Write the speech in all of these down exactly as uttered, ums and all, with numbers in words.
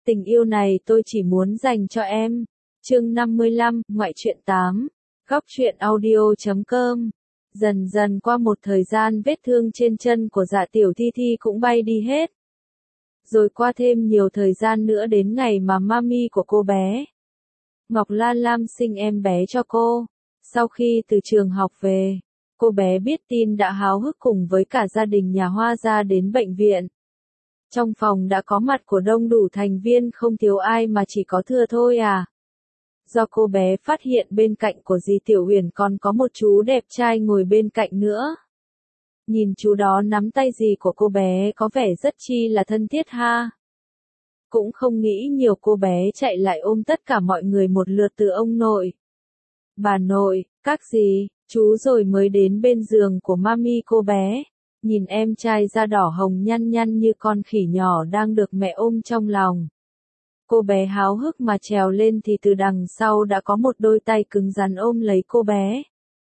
Tình yêu này tôi chỉ muốn dành cho em. Chương năm mươi lăm, ngoại truyện tám. Góc truyện audio chấm com. Dần dần qua một thời gian vết thương trên chân của Dạ Tiểu Thi Thi cũng bay đi hết. Rồi qua thêm nhiều thời gian nữa đến ngày mà mami của cô bé Ngọc Lan Lam sinh em bé cho cô. Sau khi từ trường học về, cô bé biết tin đã háo hức cùng với cả gia đình nhà Hoa ra đến bệnh viện. Trong phòng đã có mặt của đông đủ thành viên, không thiếu ai mà chỉ có Thừa thôi à. Do cô bé phát hiện bên cạnh của dì Tiểu Uyển còn có một chú đẹp trai ngồi bên cạnh nữa. Nhìn chú đó nắm tay dì của cô bé có vẻ rất chi là thân thiết ha. Cũng không nghĩ nhiều, cô bé chạy lại ôm tất cả mọi người một lượt từ ông nội, bà nội, các dì, chú rồi mới đến bên giường của mami cô bé. Nhìn em trai da đỏ hồng nhăn nhăn như con khỉ nhỏ đang được mẹ ôm trong lòng. Cô bé háo hức mà trèo lên thì từ đằng sau đã có một đôi tay cứng rắn ôm lấy cô bé.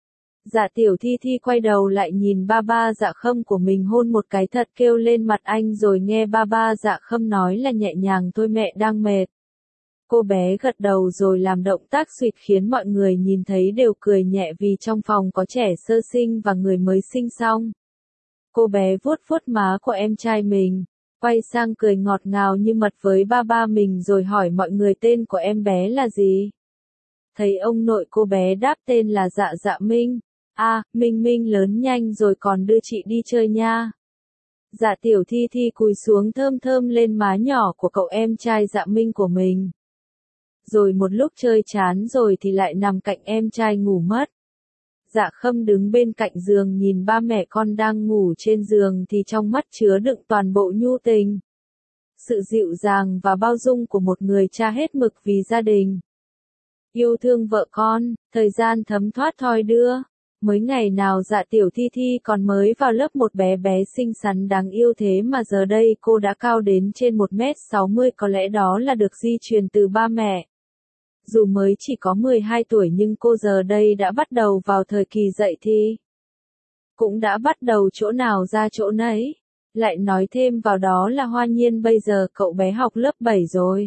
Dạ Tiểu Thi Thi quay đầu lại nhìn ba ba Dạ Khâm của mình hôn một cái thật kêu lên mặt anh, rồi nghe ba ba Dạ Khâm nói là nhẹ nhàng thôi, mẹ đang mệt. Cô bé gật đầu rồi làm động tác suỵt khiến mọi người nhìn thấy đều cười nhẹ vì trong phòng có trẻ sơ sinh và người mới sinh xong. Cô bé vuốt vuốt má của em trai mình, quay sang cười ngọt ngào như mật với ba ba mình rồi hỏi mọi người tên của em bé là gì. Thấy ông nội cô bé đáp tên là Dạ Dạ Minh. À, Minh Minh lớn nhanh rồi, còn đưa chị đi chơi nha. Dạ Tiểu Thi Thi cúi xuống thơm thơm lên má nhỏ của cậu em trai Dạ Minh của mình. Rồi một lúc chơi chán rồi thì lại nằm cạnh em trai ngủ mất. Dạ Khâm đứng bên cạnh giường nhìn ba mẹ con đang ngủ trên giường thì trong mắt chứa đựng toàn bộ nhu tình, sự dịu dàng và bao dung của một người cha hết mực vì gia đình. Yêu thương vợ con, thời gian thấm thoát thoi đưa. Mới ngày nào Dạ Tiểu Thi Thi còn mới vào lớp một, bé bé xinh xắn đáng yêu thế mà giờ đây cô đã cao đến trên một mét sáu mươi, có lẽ đó là được di truyền từ ba mẹ. Dù mới chỉ có mười hai tuổi nhưng cô giờ đây đã bắt đầu vào thời kỳ dậy thì. Cũng đã bắt đầu chỗ nào ra chỗ nấy. Lại nói thêm vào đó là Hoa Nhiên bây giờ cậu bé học lớp bảy rồi.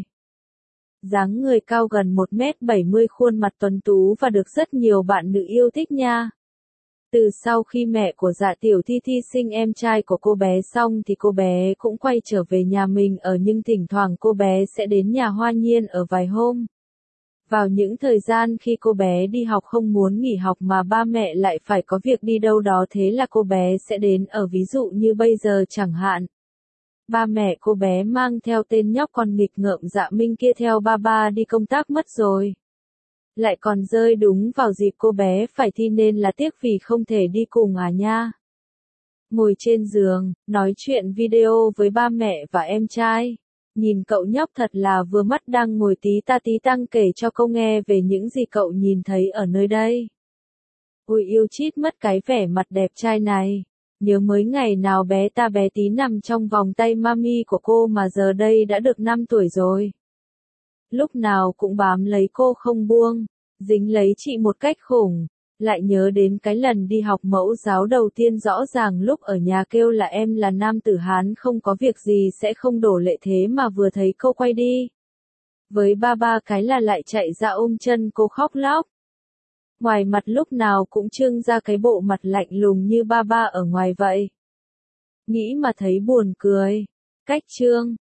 Dáng người cao gần một mét bảy mươi, khuôn mặt tuấn tú và được rất nhiều bạn nữ yêu thích nha. Từ sau khi mẹ của Dạ Tiểu Thi Thi sinh em trai của cô bé xong thì cô bé cũng quay trở về nhà mình ở, nhưng thỉnh thoảng cô bé sẽ đến nhà Hoa Nhiên ở vài hôm. Vào những thời gian khi cô bé đi học không muốn nghỉ học mà ba mẹ lại phải có việc đi đâu đó, thế là cô bé sẽ đến ở, ví dụ như bây giờ chẳng hạn. Ba mẹ cô bé mang theo tên nhóc con nghịch ngợm Dạ Minh kia theo ba ba đi công tác mất rồi. Lại còn rơi đúng vào dịp cô bé phải thi nên là tiếc vì không thể đi cùng à nha. Ngồi trên giường, nói chuyện video với ba mẹ và em trai. Nhìn cậu nhóc thật là vừa mắt, đang ngồi tí ta tí tăng kể cho cô nghe về những gì cậu nhìn thấy ở nơi đây. Ôi yêu chít mất cái vẻ mặt đẹp trai này. Nhớ mới ngày nào bé ta bé tí nằm trong vòng tay mami của cô mà giờ đây đã được năm tuổi rồi. Lúc nào cũng bám lấy cô không buông, dính lấy chị một cách khủng. Lại nhớ đến cái lần đi học mẫu giáo đầu tiên, rõ ràng lúc ở nhà kêu là em là nam tử Hán không có việc gì sẽ không đổ lệ, thế mà vừa thấy cô quay đi với ba ba cái là lại chạy ra ôm chân cô khóc lóc. Ngoài mặt lúc nào cũng trưng ra cái bộ mặt lạnh lùng như ba ba ở ngoài vậy. Nghĩ mà thấy buồn cười. Cách trương,